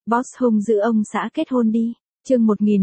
Boss hung giữ ông xã kết hôn đi. Chương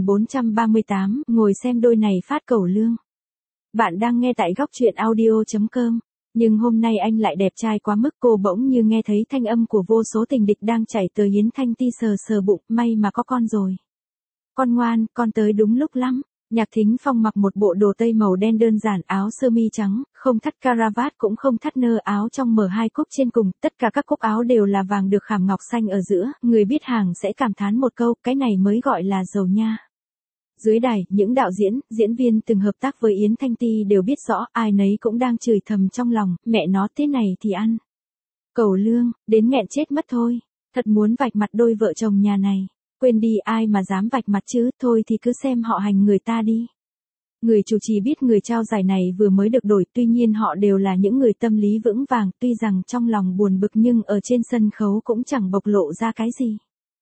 1438, ngồi xem đôi này phát cẩu lương. Bạn đang nghe tại góc truyện audio.com. Nhưng hôm nay anh lại đẹp trai quá mức, cô bỗng như nghe thấy thanh âm của vô số tình địch đang chảy tới. Yến Thanh Ti sờ sờ bụng, may mà có con rồi. Con ngoan, con tới đúng lúc lắm. Nhạc Thính Phong mặc một bộ đồ tây màu đen đơn giản, áo sơ mi trắng, không thắt caravat cũng không thắt nơ, áo trong mở hai cúc trên cùng, tất cả các cúc áo đều là vàng được khảm ngọc xanh ở giữa, người biết hàng sẽ cảm thán một câu, cái này mới gọi là giàu nha. Dưới đài, những đạo diễn viên từng hợp tác với Yến Thanh Ti đều biết rõ, ai nấy cũng đang chửi thầm trong lòng, mẹ nó thế này thì ăn cẩu lương, đến nghẹn chết mất thôi, thật muốn vạch mặt đôi vợ chồng nhà này. Quên đi, ai mà dám vạch mặt chứ, thôi thì cứ xem họ hành người ta đi. Người chủ trì biết người trao giải này vừa mới được đổi, tuy nhiên họ đều là những người tâm lý vững vàng, tuy rằng trong lòng buồn bực nhưng ở trên sân khấu cũng chẳng bộc lộ ra cái gì.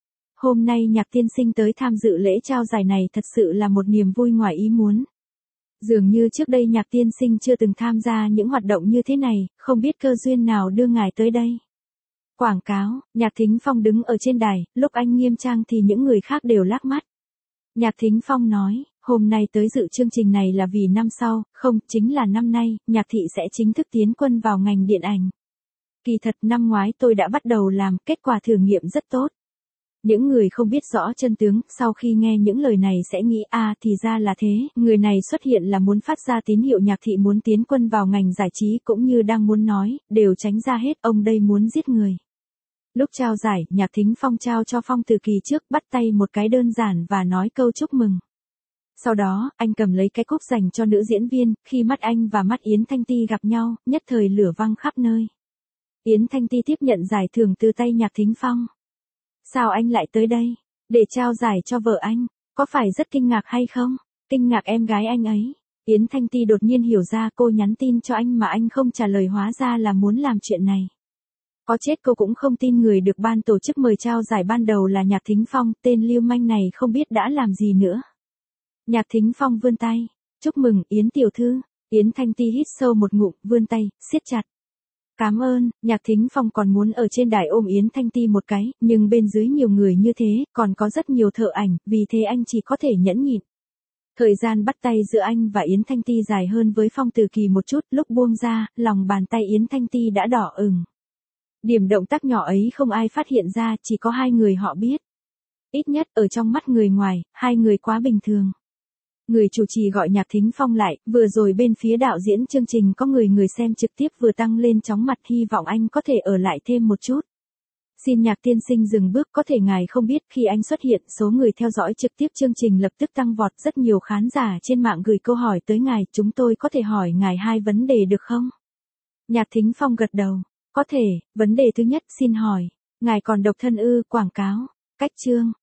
Hôm nay Nhạc tiên sinh tới tham dự lễ trao giải này thật sự là một niềm vui ngoài ý muốn. Dường như trước đây Nhạc tiên sinh chưa từng tham gia những hoạt động như thế này, không biết cơ duyên nào đưa ngài tới đây. Quảng cáo, Nhạc Thính Phong đứng ở trên đài, lúc anh nghiêm trang thì những người khác đều lác mắt. Nhạc Thính Phong nói, hôm nay tới dự chương trình này là vì năm sau, không, chính là năm nay, Nhạc thị sẽ chính thức tiến quân vào ngành điện ảnh. Kỳ thật năm ngoái tôi đã bắt đầu làm, kết quả thử nghiệm rất tốt. Những người không biết rõ chân tướng, sau khi nghe những lời này sẽ nghĩ thì ra là thế, người này xuất hiện là muốn phát ra tín hiệu Nhạc thị muốn tiến quân vào ngành giải trí cũng như đang muốn nói, đều tránh ra hết, ông đây muốn giết người. Lúc trao giải, Nhạc Thính Phong trao cho Phong Từ Kỳ trước, bắt tay một cái đơn giản và nói câu chúc mừng. Sau đó, anh cầm lấy cái cúp dành cho nữ diễn viên, khi mắt anh và mắt Yến Thanh Ti gặp nhau, nhất thời lửa văng khắp nơi. Yến Thanh Ti tiếp nhận giải thưởng từ tay Nhạc Thính Phong. Sao anh lại tới đây? Để trao giải cho vợ anh, có phải rất kinh ngạc hay không? Kinh ngạc em gái anh ấy. Yến Thanh Ti đột nhiên hiểu ra, cô nhắn tin cho anh mà anh không trả lời, hóa ra là muốn làm chuyện này. Có chết cô cũng không tin người được ban tổ chức mời trao giải ban đầu là Nhạc Thính Phong, tên lưu manh này không biết đã làm gì nữa. Nhạc Thính Phong vươn tay, chúc mừng Yến tiểu thư. Yến Thanh Ti hít sâu một ngụm, vươn tay, siết chặt. Cảm ơn. Nhạc Thính Phong còn muốn ở trên đài ôm Yến Thanh Ti một cái, nhưng bên dưới nhiều người như thế, còn có rất nhiều thợ ảnh, vì thế anh chỉ có thể nhẫn nhịn. Thời gian bắt tay giữa anh và Yến Thanh Ti dài hơn với Phong Từ Kỳ một chút, lúc buông ra, lòng bàn tay Yến Thanh Ti đã đỏ ửng. Điểm động tác nhỏ ấy không ai phát hiện ra, chỉ có hai người họ biết. Ít nhất ở trong mắt người ngoài, hai người quá bình thường. Người chủ trì gọi Nhạc Thính Phong lại, vừa rồi bên phía đạo diễn chương trình có người xem trực tiếp vừa tăng lên chóng mặt, hy vọng anh có thể ở lại thêm một chút. Xin Nhạc tiên sinh dừng bước, có thể ngài không biết khi anh xuất hiện, số người theo dõi trực tiếp chương trình lập tức tăng vọt, rất nhiều khán giả trên mạng gửi câu hỏi tới ngài, chúng tôi có thể hỏi ngài hai vấn đề được không? Nhạc Thính Phong gật đầu. Có thể, vấn đề thứ nhất xin hỏi, ngài còn độc thân ư? Quảng cáo, cách chương,